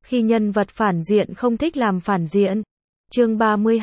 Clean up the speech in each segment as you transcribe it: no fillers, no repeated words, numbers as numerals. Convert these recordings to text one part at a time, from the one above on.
Khi nhân vật phản diện không thích làm phản diện. Chương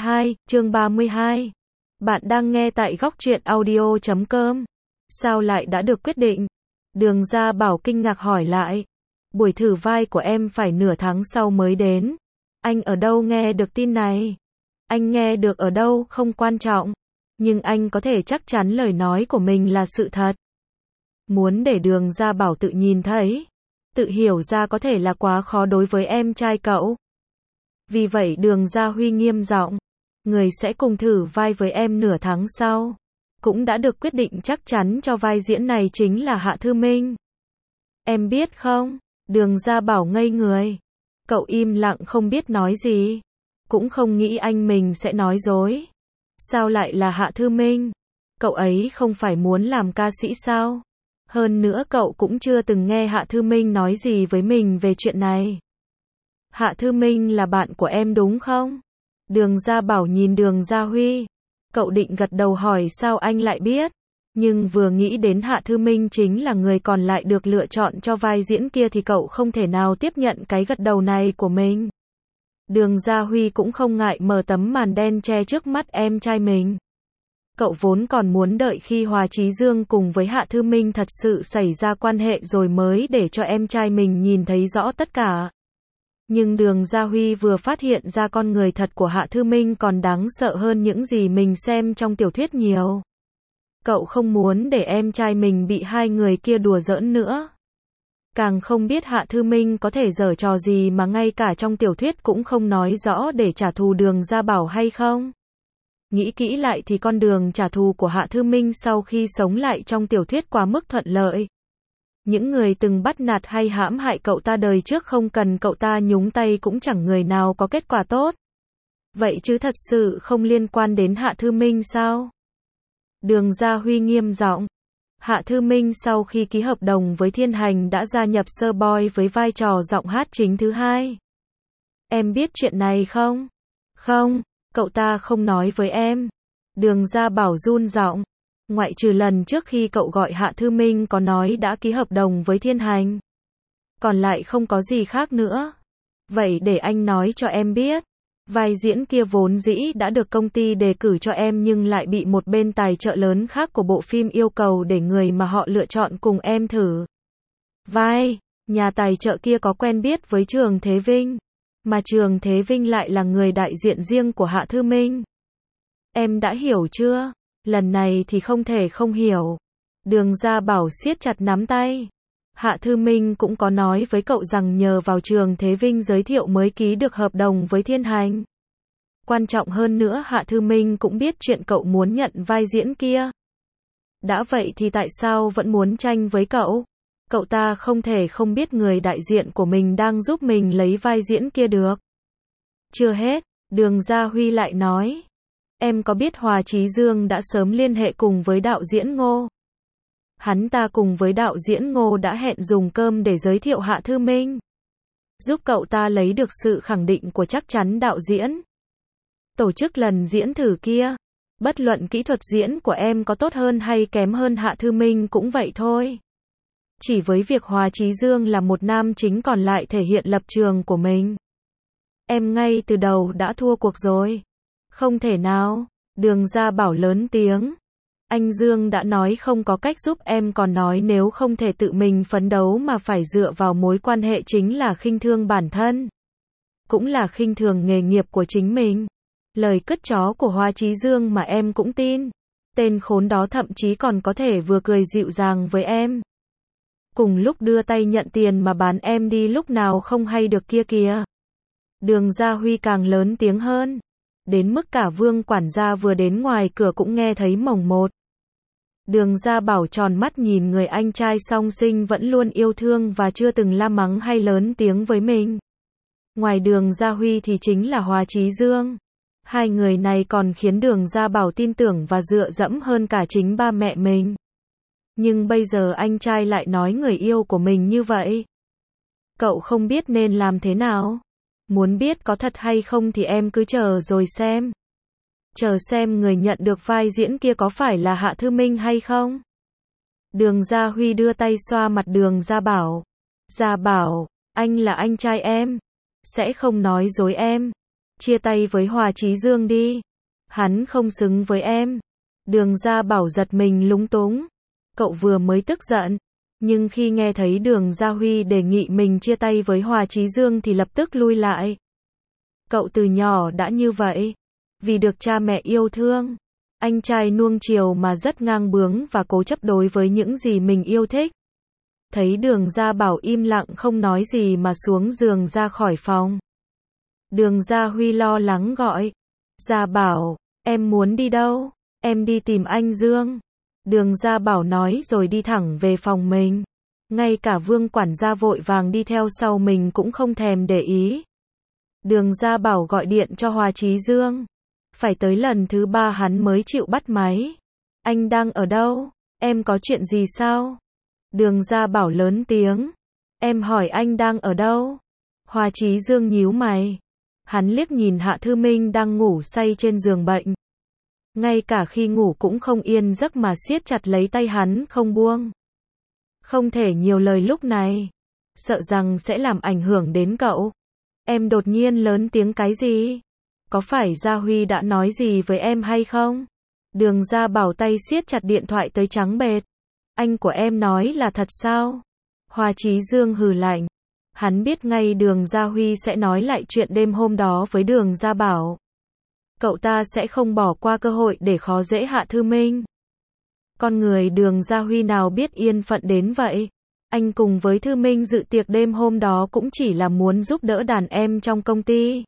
32. Bạn đang nghe tại Góc Truyện Audio.com. Sao lại đã được quyết định? Đường Gia Bảo kinh ngạc hỏi lại. Buổi thử vai của em phải nửa tháng sau mới đến. Anh ở đâu nghe được tin này? Anh nghe được ở đâu không quan trọng. Nhưng anh có thể chắc chắn lời nói của mình là sự thật. Muốn để Đường Gia Bảo tự nhìn thấy, tự hiểu ra có thể là quá khó đối với em trai cậu. Vì vậy Đường Gia Huy nghiêm giọng, người sẽ cùng thử vai với em nửa tháng sau. Cũng đã được quyết định chắc chắn cho vai diễn này chính là Hạ Thư Minh. Em biết không? Đường Gia Bảo ngây người. Cậu im lặng không biết nói gì. Cũng không nghĩ anh mình sẽ nói dối. Sao lại là Hạ Thư Minh? Cậu ấy không phải muốn làm ca sĩ sao? Hơn nữa cậu cũng chưa từng nghe Hạ Thư Minh nói gì với mình về chuyện này. Hạ Thư Minh là bạn của em đúng không? Đường Gia Bảo nhìn Đường Gia Huy. Cậu định gật đầu hỏi sao anh lại biết. Nhưng vừa nghĩ đến Hạ Thư Minh chính là người còn lại được lựa chọn cho vai diễn kia thì cậu không thể nào tiếp nhận cái gật đầu này của mình. Đường Gia Huy cũng không ngại mở tấm màn đen che trước mắt em trai mình. Cậu vốn còn muốn đợi khi Hòa Chí Dương cùng với Hạ Thư Minh thật sự xảy ra quan hệ rồi mới để cho em trai mình nhìn thấy rõ tất cả. Nhưng Đường Gia Huy vừa phát hiện ra con người thật của Hạ Thư Minh còn đáng sợ hơn những gì mình xem trong tiểu thuyết nhiều. Cậu không muốn để em trai mình bị hai người kia đùa giỡn nữa. Càng không biết Hạ Thư Minh có thể giở trò gì mà ngay cả trong tiểu thuyết cũng không nói rõ để trả thù Đường Gia Bảo hay không. Nghĩ kỹ lại thì con đường trả thù của Hạ Thư Minh sau khi sống lại trong tiểu thuyết quá mức thuận lợi. Những người từng bắt nạt hay hãm hại cậu ta đời trước không cần cậu ta nhúng tay cũng chẳng người nào có kết quả tốt. Vậy chứ thật sự không liên quan đến Hạ Thư Minh sao? Đường Gia Huy nghiêm giọng. Hạ Thư Minh sau khi ký hợp đồng với Thiên Hành đã gia nhập Sơ Boy với vai trò giọng hát chính thứ hai. Em biết chuyện này không? Không, cậu ta không nói với em. Đường Gia Bảo run giọng. Ngoại trừ lần trước khi cậu gọi Hạ Thư Minh có nói đã ký hợp đồng với Thiên Hành. Còn lại không có gì khác nữa. Vậy để anh nói cho em biết. Vai diễn kia vốn dĩ đã được công ty đề cử cho em nhưng lại bị một bên tài trợ lớn khác của bộ phim yêu cầu để người mà họ lựa chọn cùng em thử vai. Nhà tài trợ kia có quen biết với Trường Thế Vinh. Mà Trường Thế Vinh lại là người đại diện riêng của Hạ Thư Minh. Em đã hiểu chưa? Lần này thì không thể không hiểu. Đường Gia Bảo siết chặt nắm tay. Hạ Thư Minh cũng có nói với cậu rằng nhờ vào Trường Thế Vinh giới thiệu mới ký được hợp đồng với Thiên Hành. Quan trọng hơn nữa Hạ Thư Minh cũng biết chuyện cậu muốn nhận vai diễn kia. Đã vậy thì tại sao vẫn muốn tranh với cậu? Cậu ta không thể không biết người đại diện của mình đang giúp mình lấy vai diễn kia được. Chưa hết, Đường Gia Huy lại nói. Em có biết Hòa Chí Dương đã sớm liên hệ cùng với đạo diễn Ngô? Hắn ta cùng với đạo diễn Ngô đã hẹn dùng cơm để giới thiệu Hạ Thư Minh. Giúp cậu ta lấy được sự khẳng định của chắc chắn đạo diễn. Tổ chức lần diễn thử kia. Bất luận kỹ thuật diễn của em có tốt hơn hay kém hơn Hạ Thư Minh cũng vậy thôi. Chỉ với việc Hòa Chí Dương là một nam chính còn lại thể hiện lập trường của mình. Em ngay từ đầu đã thua cuộc rồi. Không thể nào. Đường Gia Bảo lớn tiếng. Anh Dương đã nói không có cách giúp em còn nói nếu không thể tự mình phấn đấu mà phải dựa vào mối quan hệ chính là khinh thương bản thân. Cũng là khinh thường nghề nghiệp của chính mình. Lời cất chó của Hòa Chí Dương mà em cũng tin. Tên khốn đó thậm chí còn có thể vừa cười dịu dàng với em. Cùng lúc đưa tay nhận tiền mà bán em đi lúc nào không hay được kia kìa. Đường Gia Huy càng lớn tiếng hơn. Đến mức cả Vương quản gia vừa đến ngoài cửa cũng nghe thấy mồng một. Đường Gia Bảo tròn mắt nhìn người anh trai song sinh vẫn luôn yêu thương và chưa từng la mắng hay lớn tiếng với mình. Ngoài Đường Gia Huy thì chính là Hòa Chí Dương. Hai người này còn khiến Đường Gia Bảo tin tưởng và dựa dẫm hơn cả chính ba mẹ mình. Nhưng bây giờ anh trai lại nói người yêu của mình như vậy. Cậu không biết nên làm thế nào. Muốn biết có thật hay không thì em cứ chờ rồi xem. Chờ xem người nhận được vai diễn kia có phải là Hạ Thư Minh hay không. Đường Gia Huy đưa tay xoa mặt Đường Gia Bảo. Gia Bảo, anh là anh trai em. sẽ không nói dối em. Chia tay với Hòa Chí Dương đi. Hắn không xứng với em. Đường Gia Bảo giật mình lúng túng. Cậu vừa mới tức giận, nhưng khi nghe thấy Đường Gia Huy đề nghị mình chia tay với Hòa Chí Dương thì lập tức lui lại. Cậu từ nhỏ đã như vậy. Vì được cha mẹ yêu thương, anh trai nuông chiều mà rất ngang bướng và cố chấp đối với những gì mình yêu thích. Thấy Đường Gia Bảo im lặng không nói gì mà xuống giường ra khỏi phòng. Đường Gia Huy lo lắng gọi. Gia Bảo, em muốn đi đâu? Em đi tìm anh Dương. Đường Gia Bảo nói rồi đi thẳng về phòng mình. Ngay cả Vương quản gia vội vàng đi theo sau mình cũng không thèm để ý. Đường Gia Bảo gọi điện cho Hòa Chí Dương. Phải tới lần thứ 3 hắn mới chịu bắt máy. Anh đang ở đâu? Em có chuyện gì sao? Đường Gia Bảo lớn tiếng. Em hỏi anh đang ở đâu? Hòa Chí Dương nhíu mày. Hắn liếc nhìn Hạ Thư Minh đang ngủ say trên giường bệnh. Ngay cả khi ngủ cũng không yên giấc mà siết chặt lấy tay hắn không buông. Không thể nhiều lời lúc này. Sợ rằng sẽ làm ảnh hưởng đến cậu. Em đột nhiên lớn tiếng cái gì? Có phải Gia Huy đã nói gì với em hay không? Đường Gia Bảo tay siết chặt điện thoại tới trắng bệch. Anh của em nói là thật sao? Hòa Chí Dương hừ lạnh. Hắn biết ngay Đường Gia Huy sẽ nói lại chuyện đêm hôm đó với Đường Gia Bảo. Cậu ta sẽ không bỏ qua cơ hội để khó dễ Hạ Thư Minh. Con người Đường Gia Huy nào biết yên phận đến vậy? Anh cùng với Thư Minh dự tiệc đêm hôm đó cũng chỉ là muốn giúp đỡ đàn em trong công ty.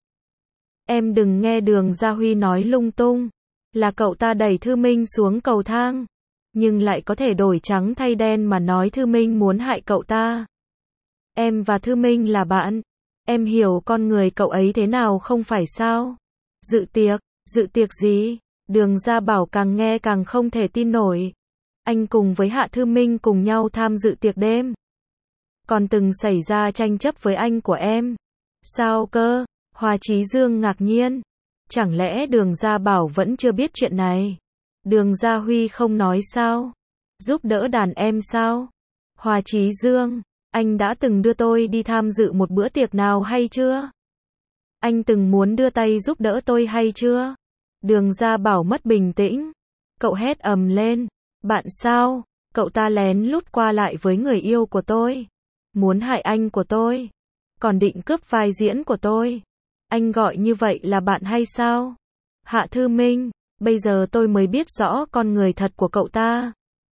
Em đừng nghe Đường Gia Huy nói lung tung. Là cậu ta đẩy Thư Minh xuống cầu thang. Nhưng lại có thể đổi trắng thay đen mà nói Thư Minh muốn hại cậu ta. Em và Thư Minh là bạn. Em hiểu con người cậu ấy thế nào không phải sao? Dự tiệc gì? Đường Gia Bảo càng nghe càng không thể tin nổi. Anh cùng với Hạ Thư Minh cùng nhau tham dự tiệc đêm. Còn từng xảy ra tranh chấp với anh của em. Sao cơ? Hòa Chí Dương ngạc nhiên. Chẳng lẽ Đường Gia Bảo vẫn chưa biết chuyện này? Đường Gia Huy không nói sao? Giúp đỡ đàn em sao? Hòa Chí Dương, anh đã từng đưa tôi đi tham dự một bữa tiệc nào hay chưa? Anh từng muốn đưa tay giúp đỡ tôi hay chưa? Đường Gia Bảo mất bình tĩnh. Cậu hét ầm lên. Bạn sao? Cậu ta lén lút qua lại với người yêu của tôi. Muốn hại anh của tôi. Còn định cướp vai diễn của tôi. Anh gọi như vậy là bạn hay sao? Hạ Thư Minh, bây giờ tôi mới biết rõ con người thật của cậu ta.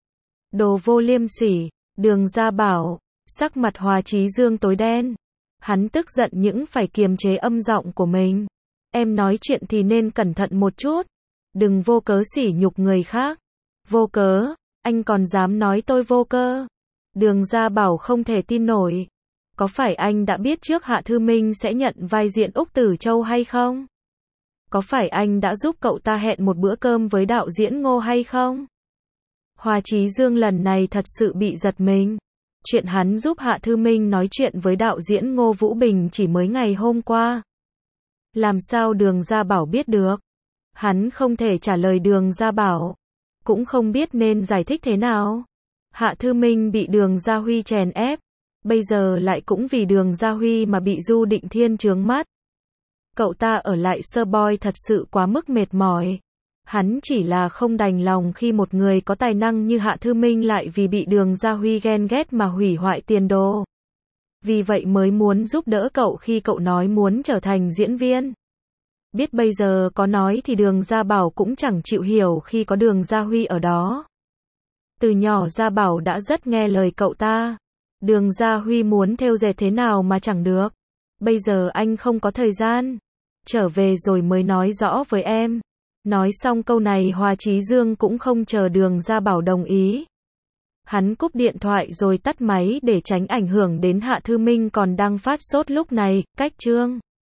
Đồ vô liêm sỉ. Đường Gia Bảo, sắc mặt Hòa Chí Dương tối đen. Hắn tức giận những phải kiềm chế âm giọng của mình. Em nói chuyện thì nên cẩn thận một chút. Đừng vô cớ sỉ nhục người khác. Vô cớ, anh còn dám nói tôi vô cơ. Đường Gia Bảo không thể tin nổi. Có phải anh đã biết trước Hạ Thư Minh sẽ nhận vai diễn Úc Tử Châu hay không? Có phải anh đã giúp cậu ta hẹn một bữa cơm với đạo diễn Ngô hay không? Hòa Chí Dương lần này thật sự bị giật mình. Chuyện hắn giúp Hạ Thư Minh nói chuyện với đạo diễn Ngô Vũ Bình chỉ mới ngày hôm qua. Làm sao Đường Gia Bảo biết được? Hắn không thể trả lời Đường Gia Bảo. Cũng không biết nên giải thích thế nào. Hạ Thư Minh bị Đường Gia Huy chèn ép. Bây giờ lại cũng vì Đường Gia Huy mà bị Du Định Thiên chướng mắt. Cậu ta ở lại Sơ Boy thật sự quá mức mệt mỏi. Hắn chỉ là không đành lòng khi một người có tài năng như Hạ Thư Minh lại vì bị Đường Gia Huy ghen ghét mà hủy hoại tiền đồ. Vì vậy mới muốn giúp đỡ cậu khi cậu nói muốn trở thành diễn viên. Biết bây giờ có nói thì Đường Gia Bảo cũng chẳng chịu hiểu khi có Đường Gia Huy ở đó. Từ nhỏ Gia Bảo đã rất nghe lời cậu ta. Đường Gia Huy muốn thêu dệt thế nào mà chẳng được. Bây giờ anh không có thời gian. Trở về rồi mới nói rõ với em. Nói xong câu này Hòa Chí Dương cũng không chờ Đường Gia Bảo đồng ý. Hắn cúp điện thoại rồi tắt máy để tránh ảnh hưởng đến Hạ Thư Minh còn đang phát sốt lúc này. Cách chương